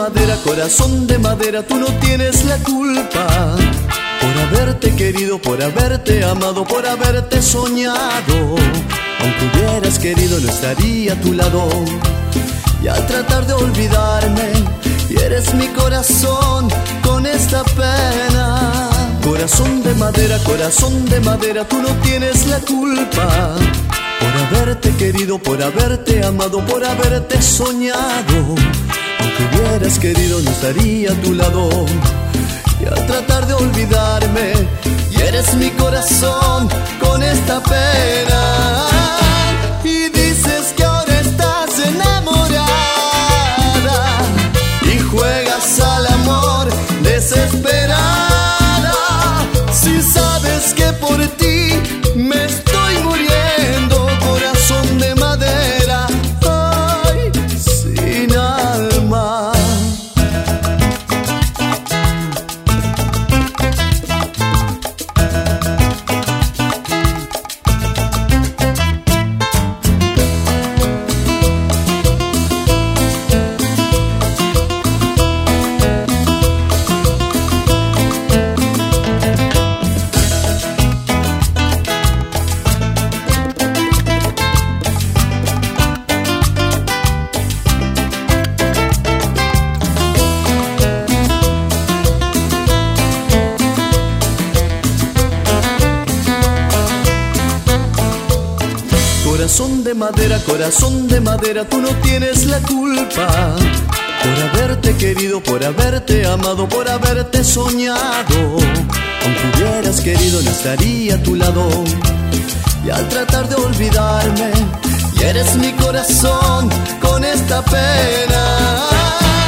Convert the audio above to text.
corazón de madera, tú no tienes la culpa por haberte querido, por haberte amado, por haberte soñado. Aunque hubieras querido no estaría a tu lado. Y al tratar de olvidarme, hieres mi corazón con esta pena. Corazón de madera, tú no tienes la culpa por haberte querido, por haberte amado, por haberte soñado. Aunque hubieras querido no estaría a tu lado. Y al tratar de olvidarme, hieres mi corazón con esta pena. Y dices que ahora estás enamorada y juegas al amor desesperada. Si sabes que por ti me estoy muriendo, corazón de madera, ay, sin alma. Corazón de madera, tú no tienes la culpa por haberte querido, por haberte amado, por haberte soñado. Aunque hubieras querido no estaría a tu lado. Y al tratar de olvidarme, hieres mi corazón con esta pena.